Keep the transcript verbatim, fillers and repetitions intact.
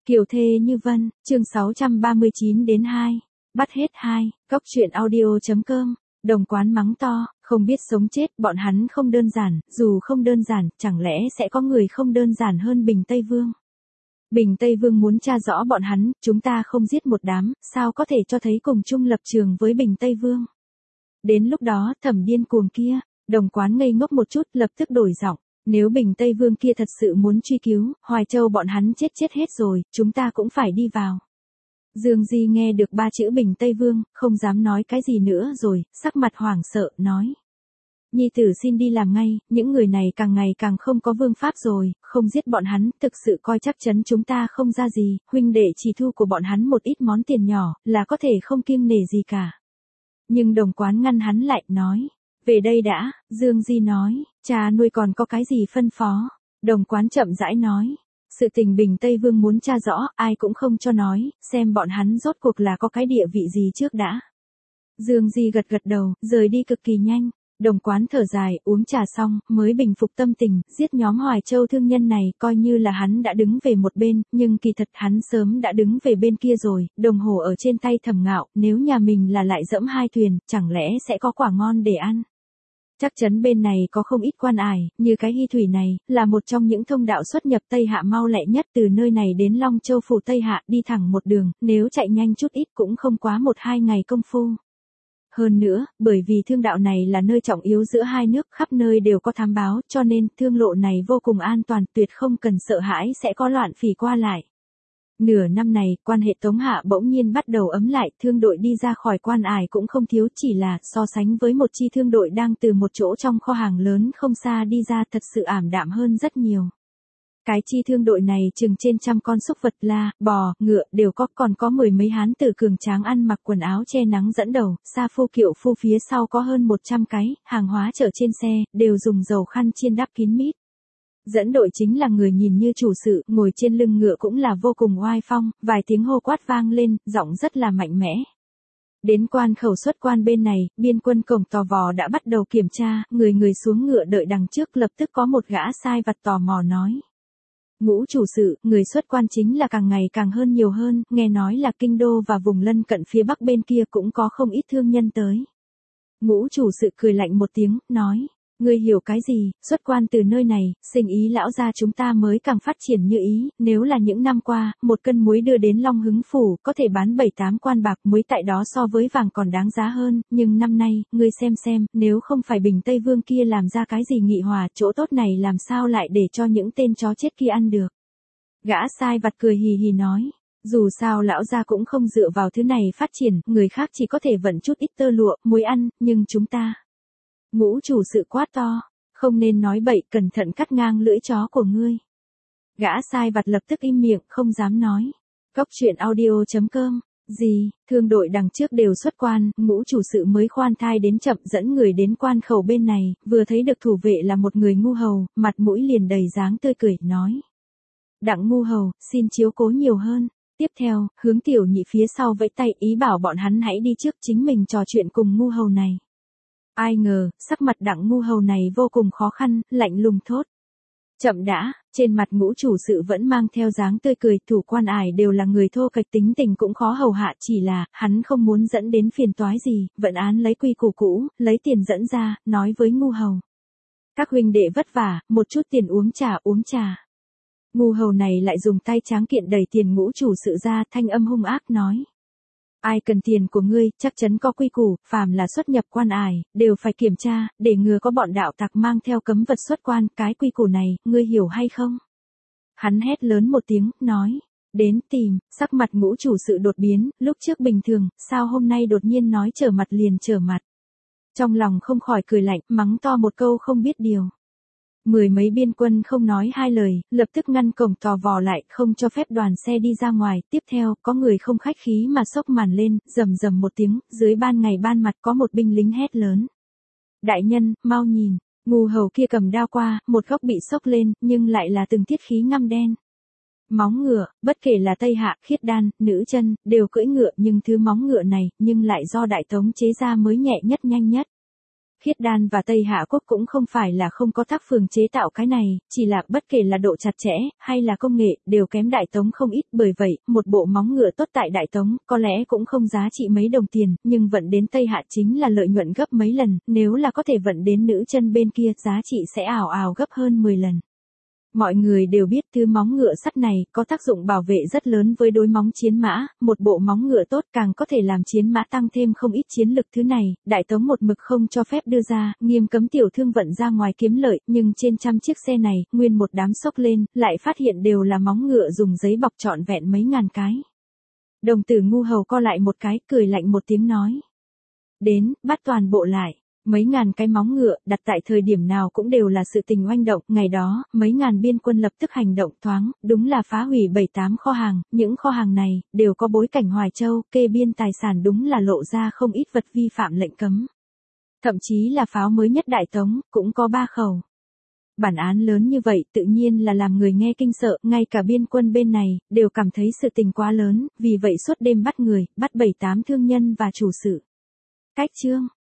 Kiều thê như vân, chương sáu trăm ba mươi chín đến hai. Bắt hết hai, cốc truyện audio.com, đồng quán mắng to, không biết sống chết, bọn hắn không đơn giản, dù không đơn giản, chẳng lẽ sẽ có người không đơn giản hơn Bình Tây Vương. Bình Tây Vương muốn tra rõ bọn hắn, chúng ta không giết một đám, sao có thể cho thấy cùng chung lập trường với Bình Tây Vương. Đến lúc đó, thẩm điên cuồng kia, đồng quán ngây ngốc một chút, lập tức đổi giọng. Nếu Bình Tây Vương kia thật sự muốn truy cứu, Hoài Châu bọn hắn chết chết hết rồi, chúng ta cũng phải đi vào. Dương Di nghe được ba chữ Bình Tây Vương, không dám nói cái gì nữa rồi, sắc mặt hoảng sợ, nói. Nhi tử xin đi làm ngay, những người này càng ngày càng không có vương pháp rồi, không giết bọn hắn, thực sự coi chắc chắn chúng ta không ra gì, huynh đệ chỉ thu của bọn hắn một ít món tiền nhỏ, là có thể không kiêng nể gì cả. Nhưng đồng quán ngăn hắn lại, nói. Về đây đã, Dương Di nói, cha nuôi còn có cái gì phân phó. Đồng quán chậm rãi nói, sự tình Bình Tây Vương muốn tra rõ, ai cũng không cho nói, xem bọn hắn rốt cuộc là có cái địa vị gì trước đã. Dương Di gật gật đầu, rời đi cực kỳ nhanh. Đồng quán thở dài, uống trà xong, mới bình phục tâm tình, giết nhóm Hoài Châu thương nhân này, coi như là hắn đã đứng về một bên, nhưng kỳ thật hắn sớm đã đứng về bên kia rồi, đồng hồ ở trên tay thầm ngạo, nếu nhà mình là lại dẫm hai thuyền, chẳng lẽ sẽ có quả ngon để ăn. Chắc chắn bên này có không ít quan ải, như cái Hy Thủy này, là một trong những thông đạo xuất nhập Tây Hạ mau lẹ nhất, từ nơi này đến Long Châu phủ Tây Hạ, đi thẳng một đường, nếu chạy nhanh chút ít cũng không quá một hai ngày công phu. Hơn nữa, bởi vì thương đạo này là nơi trọng yếu giữa hai nước, khắp nơi đều có thám báo, cho nên thương lộ này vô cùng an toàn, tuyệt không cần sợ hãi sẽ có loạn phỉ qua lại. Nửa năm này, quan hệ Tống Hạ bỗng nhiên bắt đầu ấm lại, thương đội đi ra khỏi quan ải cũng không thiếu, chỉ là so sánh với một chi thương đội đang từ một chỗ trong kho hàng lớn không xa đi ra, thật sự ảm đạm hơn rất nhiều. Cái chi thương đội này chừng trên trăm con súc vật, la, bò, ngựa đều có, còn có mười mấy hán tử cường tráng ăn mặc quần áo che nắng dẫn đầu, xa phu kiệu phu phía sau có hơn một trăm cái, hàng hóa chở trên xe, đều dùng dầu khăn chiên đắp kín mít. Dẫn đội chính là người nhìn như chủ sự, ngồi trên lưng ngựa cũng là vô cùng oai phong, vài tiếng hô quát vang lên, giọng rất là mạnh mẽ. Đến quan khẩu xuất quan bên này, biên quân cổng tò vò đã bắt đầu kiểm tra, người người xuống ngựa đợi đằng trước, lập tức có một gã sai vặt tò mò nói. Ngũ chủ sự, người xuất quan chính là càng ngày càng hơn nhiều hơn, nghe nói là kinh đô và vùng lân cận phía bắc bên kia cũng có không ít thương nhân tới. Ngũ chủ sự cười lạnh một tiếng, nói. Ngươi hiểu cái gì, xuất quan từ nơi này, sinh ý lão gia chúng ta mới càng phát triển như ý, nếu là những năm qua, một cân muối đưa đến Long Hứng phủ, có thể bán bảy tám quan bạc, muối tại đó so với vàng còn đáng giá hơn, nhưng năm nay, ngươi xem xem, nếu không phải Bình Tây Vương kia làm ra cái gì nghị hòa, chỗ tốt này làm sao lại để cho những tên chó chết kia ăn được. Gã sai vặt cười hì hì nói. Dù sao lão gia cũng không dựa vào thứ này phát triển, người khác chỉ có thể vận chút ít tơ lụa, muối ăn, nhưng chúng ta. Ngũ chủ sự quát to, không nên nói bậy, cẩn thận cắt ngang lưỡi chó của ngươi. Gã sai vặt lập tức im miệng, không dám nói. Cốc truyện audio.com, gì, thương đội đằng trước đều xuất quan, ngũ chủ sự mới khoan thai đến chậm dẫn người đến quan khẩu bên này, vừa thấy được thủ vệ là một người ngu hầu, mặt mũi liền đầy dáng tươi cười, nói. Đặng ngu hầu, xin chiếu cố nhiều hơn. Tiếp theo, hướng tiểu nhị phía sau vẫy tay ý bảo bọn hắn hãy đi trước, chính mình trò chuyện cùng ngu hầu này. Ai ngờ, sắc mặt đặng ngu hầu này vô cùng khó khăn, lạnh lùng thốt. Chậm đã, trên mặt ngũ chủ sự vẫn mang theo dáng tươi cười, thủ quan ải đều là người thô kệch tính tình cũng khó hầu hạ, chỉ là, hắn không muốn dẫn đến phiền toái gì, vận án lấy quy củ cũ, lấy tiền dẫn ra, nói với ngu hầu. Các huynh đệ vất vả, một chút tiền uống trà uống trà. Ngu hầu này lại dùng tay tráng kiện đẩy tiền ngũ chủ sự ra, thanh âm hung ác nói. Ai cần tiền của ngươi, chắc chắn có quy củ, phàm là xuất nhập quan ải, đều phải kiểm tra, để ngừa có bọn đạo tặc mang theo cấm vật xuất quan, cái quy củ này, ngươi hiểu hay không? Hắn hét lớn một tiếng, nói, đến tìm, sắc mặt ngũ chủ sự đột biến, lúc trước bình thường, sao hôm nay đột nhiên nói trở mặt liền trở mặt. Trong lòng không khỏi cười lạnh, mắng to một câu không biết điều. Mười mấy biên quân không nói hai lời, lập tức ngăn cổng tò vò lại, không cho phép đoàn xe đi ra ngoài. Tiếp theo, có người không khách khí mà xốc màn lên, rầm rầm một tiếng, dưới ban ngày ban mặt có một binh lính hét lớn. Đại nhân, mau nhìn, ngu hầu kia cầm đao qua, một góc bị xốc lên, nhưng lại là từng tiết khí ngăm đen. Móng ngựa, bất kể là Tây Hạ, Khiết Đan, Nữ Chân, đều cưỡi ngựa, nhưng thứ móng ngựa này, nhưng lại do Đại Tống chế ra mới nhẹ nhất nhanh nhất. Khiết Đan và Tây Hạ Quốc cũng không phải là không có tác phường chế tạo cái này, chỉ là bất kể là độ chặt chẽ, hay là công nghệ, đều kém Đại Tống không ít, bởi vậy, một bộ móng ngựa tốt tại Đại Tống, có lẽ cũng không giá trị mấy đồng tiền, nhưng vận đến Tây Hạ chính là lợi nhuận gấp mấy lần, nếu là có thể vận đến nữ chân bên kia, giá trị sẽ ảo ảo gấp hơn mười lần. Mọi người đều biết thứ móng ngựa sắt này có tác dụng bảo vệ rất lớn với đối móng chiến mã, một bộ móng ngựa tốt càng có thể làm chiến mã tăng thêm không ít chiến lực. Thứ này, Đại Tống một mực không cho phép đưa ra, nghiêm cấm tiểu thương vận ra ngoài kiếm lợi, nhưng trên trăm chiếc xe này, nguyên một đám xốc lên, lại phát hiện đều là móng ngựa dùng giấy bọc trọn vẹn mấy ngàn cái. Đồng tử ngu hầu co lại một cái, cười lạnh một tiếng nói. Đến, bắt toàn bộ lại. Mấy ngàn cái móng ngựa, đặt tại thời điểm nào cũng đều là sự tình oanh động, ngày đó, mấy ngàn biên quân lập tức hành động thoáng, đúng là phá hủy bảy tám kho hàng, những kho hàng này, đều có bối cảnh Hoài Châu, kê biên tài sản đúng là lộ ra không ít vật vi phạm lệnh cấm. Thậm chí là pháo mới nhất Đại Tống, cũng có ba khẩu. Bản án lớn như vậy tự nhiên là làm người nghe kinh sợ, ngay cả biên quân bên này, đều cảm thấy sự tình quá lớn, vì vậy suốt đêm bắt người, bắt bảy tám thương nhân và chủ sự. Cách chương